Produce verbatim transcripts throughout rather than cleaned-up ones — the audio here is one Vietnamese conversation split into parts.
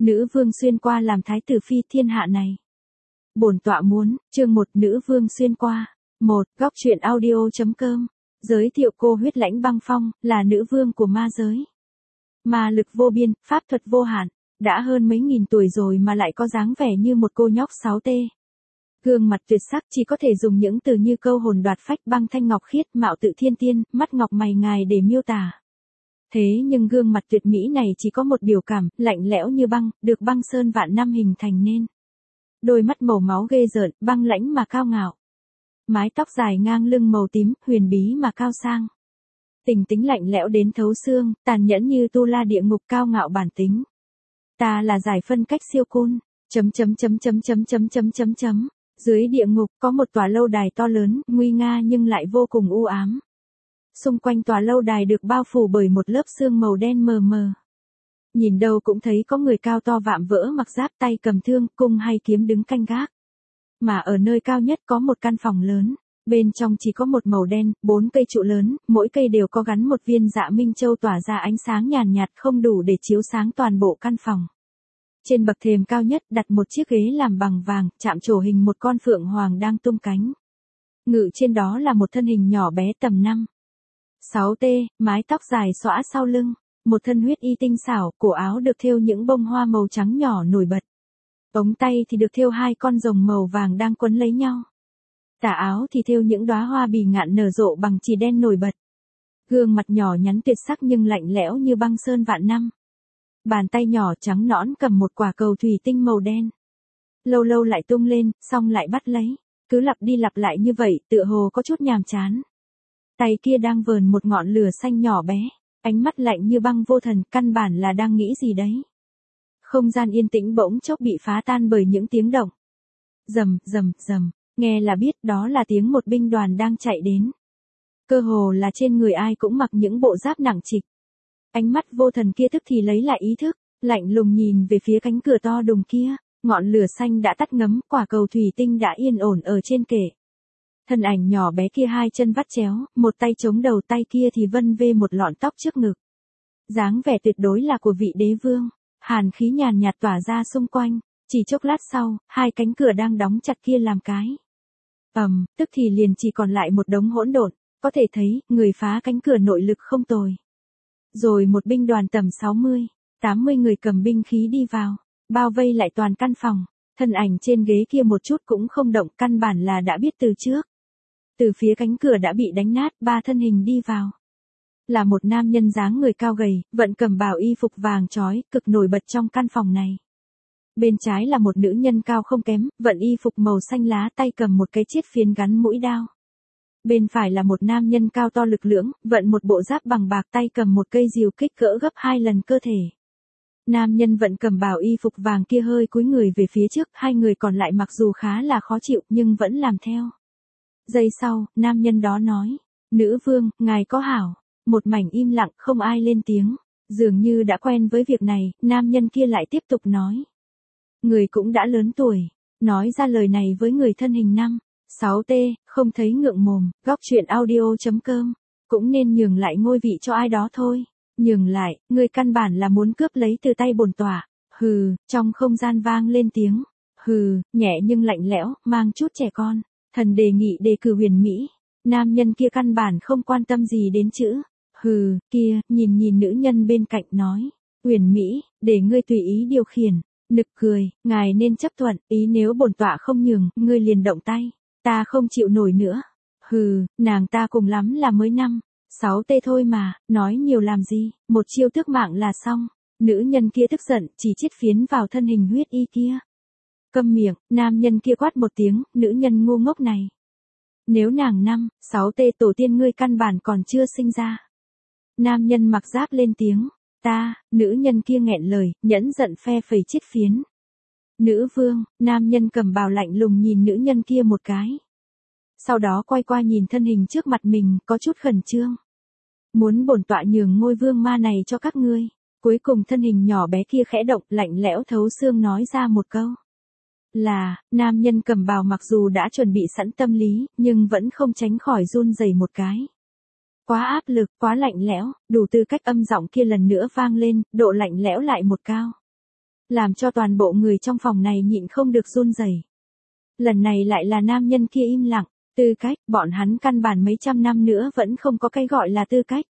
Nữ vương xuyên qua làm thái tử phi thiên hạ này. Bổn tọa muốn, chương một nữ vương xuyên qua. một. Góc truyện audio.com. Giới thiệu cô Huyết Lãnh Băng Phong, là nữ vương của ma giới. Ma lực vô biên, pháp thuật vô hạn, đã hơn mấy nghìn tuổi rồi mà lại có dáng vẻ như một cô nhóc sáu tê. Gương mặt tuyệt sắc chỉ có thể dùng những từ như câu hồn đoạt phách, băng thanh ngọc khiết, mạo tự thiên tiên, mắt ngọc mày ngài để miêu tả. Thế nhưng gương mặt tuyệt mỹ này chỉ có một biểu cảm, lạnh lẽo như băng, được băng sơn vạn năm hình thành nên. Đôi mắt màu máu ghê rợn, băng lãnh mà cao ngạo. Mái tóc dài ngang lưng màu tím, huyền bí mà cao sang. Tình tính lạnh lẽo đến thấu xương, tàn nhẫn như tu la địa ngục, cao ngạo bản tính. Ta là giải phân cách siêu côn. Chấm chấm chấm chấm chấm chấm chấm chấm chấm. Dưới địa ngục có một tòa lâu đài to lớn, nguy nga nhưng lại vô cùng u ám. Xung quanh tòa lâu đài được bao phủ bởi một lớp sương màu đen mờ mờ. Nhìn đâu cũng thấy có người cao to vạm vỡ mặc giáp, tay cầm thương, cung hay kiếm đứng canh gác. Mà ở nơi cao nhất có một căn phòng lớn, bên trong chỉ có một màu đen, bốn cây trụ lớn, mỗi cây đều có gắn một viên dạ minh châu tỏa ra ánh sáng nhàn nhạt không đủ để chiếu sáng toàn bộ căn phòng. Trên bậc thềm cao nhất đặt một chiếc ghế làm bằng vàng, chạm trổ hình một con phượng hoàng đang tung cánh. Ngự trên đó là một thân hình nhỏ bé tầm năm sáu tê, mái tóc dài xõa sau lưng, một thân huyết y tinh xảo, cổ áo được thêu những bông hoa màu trắng nhỏ nổi bật. Ống tay thì được thêu hai con rồng màu vàng đang quấn lấy nhau. Tà áo thì thêu những đóa hoa bì ngạn nở rộ bằng chỉ đen nổi bật. Gương mặt nhỏ nhắn tuyệt sắc nhưng lạnh lẽo như băng sơn vạn năm. Bàn tay nhỏ trắng nõn cầm một quả cầu thủy tinh màu đen. Lâu lâu lại tung lên, xong lại bắt lấy. Cứ lặp đi lặp lại như vậy, tựa hồ có chút nhàm chán. Tay kia đang vờn một ngọn lửa xanh nhỏ bé. Ánh mắt lạnh như băng vô thần, căn bản là đang nghĩ gì đấy. Không gian yên tĩnh bỗng chốc bị phá tan bởi những tiếng động. Rầm, rầm, rầm, nghe là biết đó là tiếng một binh đoàn đang chạy đến. Cơ hồ là trên người ai cũng mặc những bộ giáp nặng trịch. Ánh mắt vô thần kia tức thì lấy lại ý thức, lạnh lùng nhìn về phía cánh cửa to đùng kia, ngọn lửa xanh đã tắt ngấm, quả cầu thủy tinh đã yên ổn ở trên kệ. Thân ảnh nhỏ bé kia hai chân vắt chéo, một tay chống đầu, tay kia thì vân vê một lọn tóc trước ngực. Dáng vẻ tuyệt đối là của vị đế vương, hàn khí nhàn nhạt tỏa ra xung quanh, chỉ chốc lát sau, hai cánh cửa đang đóng chặt kia làm cái. Ầm, um, tức thì liền chỉ còn lại một đống hỗn độn, có thể thấy, người phá cánh cửa nội lực không tồi. Rồi một binh đoàn tầm sáu mươi, tám mươi người cầm binh khí đi vào, bao vây lại toàn căn phòng, thân ảnh trên ghế kia một chút cũng không động, căn bản là đã biết từ trước. Từ phía cánh cửa đã bị đánh nát, ba thân hình đi vào. Là một nam nhân dáng người cao gầy, vận cầm bào y phục vàng chói, cực nổi bật trong căn phòng này. Bên trái là một nữ nhân cao không kém, vận y phục màu xanh lá, tay cầm một cái chiết phiến gắn mũi đao. Bên phải là một nam nhân cao to lực lưỡng, vận một bộ giáp bằng bạc, tay cầm một cây rìu kích cỡ gấp hai lần cơ thể. Nam nhân vận cầm bào y phục vàng kia hơi cúi người về phía trước, hai người còn lại mặc dù khá là khó chịu nhưng vẫn làm theo. Giây sau, nam nhân đó nói, nữ vương, ngài có hảo. Một mảnh im lặng, không ai lên tiếng. Dường như đã quen với việc này, nam nhân kia lại tiếp tục nói. Người cũng đã lớn tuổi. Nói ra lời này với người thân hình năm sáu tê, không thấy ngượng mồm, góc truyện audio.com. Cũng nên nhường lại ngôi vị cho ai đó thôi. Nhường lại, người căn bản là muốn cướp lấy từ tay bổn tọa. Hừ, trong không gian vang lên tiếng. Hừ, nhẹ nhưng lạnh lẽo, mang chút trẻ con. Thần đề nghị đề cử Huyền Mỹ. Nam nhân kia căn bản không quan tâm gì đến chữ. Hừ, kia, nhìn nhìn nữ nhân bên cạnh nói. Huyền Mỹ, để ngươi tùy ý điều khiển. Nực cười, ngài nên chấp thuận, ý nếu bổn tọa không nhường, ngươi liền động tay. Ta không chịu nổi nữa. Hừ, nàng ta cùng lắm là mới năm sáu tê thôi mà, nói nhiều làm gì, một chiêu tước mạng là xong. Nữ nhân kia tức giận, chỉ chiết phiến vào thân hình huyết y kia. Câm miệng, nam nhân kia quát một tiếng, nữ nhân ngu ngốc này. Nếu nàng năm sáu tê tổ tiên ngươi căn bản còn chưa sinh ra. Nam nhân mặc giáp lên tiếng, ta, nữ nhân kia nghẹn lời, nhẫn giận phe phẩy chiết phiến. Nữ vương, nam nhân cầm bào lạnh lùng nhìn nữ nhân kia một cái. Sau đó quay qua nhìn thân hình trước mặt mình, có chút khẩn trương. Muốn bổn tọa nhường ngôi vương ma này cho các ngươi. Cuối cùng thân hình nhỏ bé kia khẽ động, lạnh lẽo thấu xương nói ra một câu. Là, nam nhân cầm bào mặc dù đã chuẩn bị sẵn tâm lý, nhưng vẫn không tránh khỏi run rẩy một cái. Quá áp lực, quá lạnh lẽo, đủ tư cách âm giọng kia lần nữa vang lên, độ lạnh lẽo lại một cao. làm cho toàn bộ người trong phòng này nhịn không được run rẩy. Lần này lại là nam nhân kia im lặng, tư cách, bọn hắn căn bản mấy trăm năm nữa vẫn không có cái gọi là tư cách.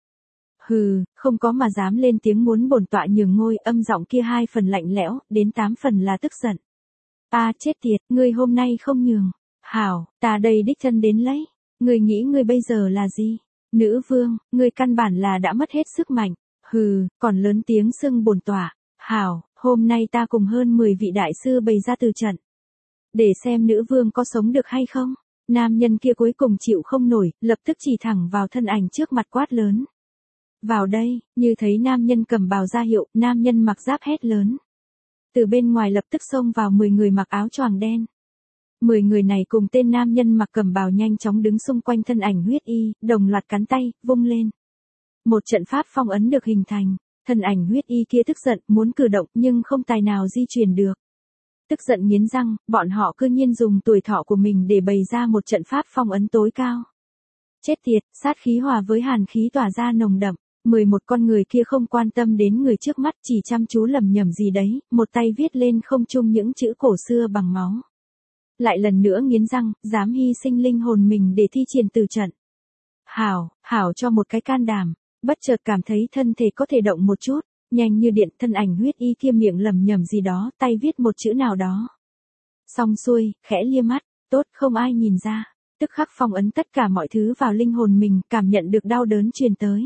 Hừ, không có mà dám lên tiếng muốn bổn tọa nhường ngôi, âm giọng kia hai phần lạnh lẽo, đến tám phần là tức giận. Ta chết tiệt, ngươi hôm nay không nhường. Hảo, ta đây đích thân đến lấy. Ngươi nghĩ ngươi bây giờ là gì? Nữ vương, ngươi căn bản là đã mất hết sức mạnh. Hừ, còn lớn tiếng xưng bổn tọa. Hảo, hôm nay ta cùng hơn mười vị đại sư bày ra từ trận. Để xem nữ vương có sống được hay không. Nam nhân kia cuối cùng chịu không nổi, lập tức chỉ thẳng vào thân ảnh trước mặt quát lớn. Vào đây, như thấy nam nhân cầm bào ra hiệu, nam nhân mặc giáp hét lớn. Từ bên ngoài lập tức xông vào mười người mặc áo choàng đen. mười người này cùng tên nam nhân mặc cầm bào nhanh chóng đứng xung quanh thân ảnh huyết y, đồng loạt cắn tay, vung lên. Một trận pháp phong ấn được hình thành, thân ảnh huyết y kia tức giận, muốn cử động nhưng không tài nào di chuyển được. Tức giận nghiến răng, bọn họ cư nhiên dùng tuổi thọ của mình để bày ra một trận pháp phong ấn tối cao. Chết tiệt, sát khí hòa với hàn khí tỏa ra nồng đậm. mười một con người kia không quan tâm đến người trước mắt, chỉ chăm chú lẩm nhẩm gì đấy, một tay viết lên không trung những chữ cổ xưa bằng máu. Lại lần nữa nghiến răng, dám hy sinh linh hồn mình để thi triển từ trận. Hảo, hảo cho một cái can đảm, bất chợt cảm thấy thân thể có thể động một chút, nhanh như điện, thân ảnh huyết y kia miệng lẩm nhẩm gì đó, tay viết một chữ nào đó. Xong xuôi, khẽ lia mắt, tốt không ai nhìn ra, tức khắc phong ấn tất cả mọi thứ vào linh hồn mình, cảm nhận được đau đớn truyền tới.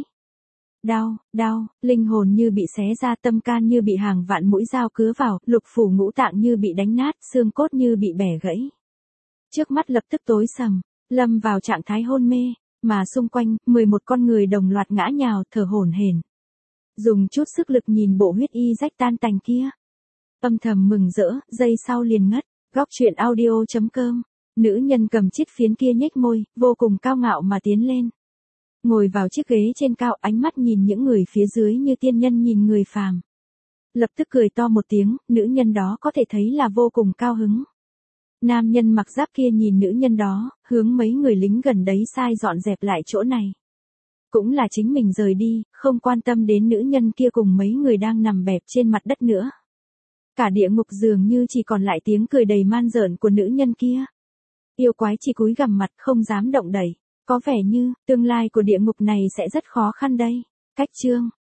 Đau, đau, linh hồn như bị xé ra, tâm can như bị hàng vạn mũi dao cứa vào, lục phủ ngũ tạng như bị đánh nát, xương cốt như bị bẻ gãy. Trước mắt lập tức tối sầm, lâm vào trạng thái hôn mê, mà xung quanh, mười một con người đồng loạt ngã nhào, thở hổn hển. Dùng chút sức lực nhìn bộ huyết y rách tan tành kia. Âm thầm mừng rỡ, giây sau liền ngất. Góc truyện audio chấm com. Nữ nhân cầm chiếc phiến kia nhếch môi, vô cùng cao ngạo mà tiến lên. Ngồi vào chiếc ghế trên cao, ánh mắt nhìn những người phía dưới như tiên nhân nhìn người phàm. Lập tức cười to một tiếng, nữ nhân đó có thể thấy là vô cùng cao hứng. Nam nhân mặc giáp kia nhìn nữ nhân đó, hướng mấy người lính gần đấy sai dọn dẹp lại chỗ này. Cũng là chính mình rời đi, không quan tâm đến nữ nhân kia cùng mấy người đang nằm bẹp trên mặt đất nữa. Cả địa ngục dường như chỉ còn lại tiếng cười đầy man dợn của nữ nhân kia. Yêu quái chỉ cúi gằm mặt không dám động đậy. Có vẻ như, tương lai của địa ngục này sẽ rất khó khăn đây. Cách chương.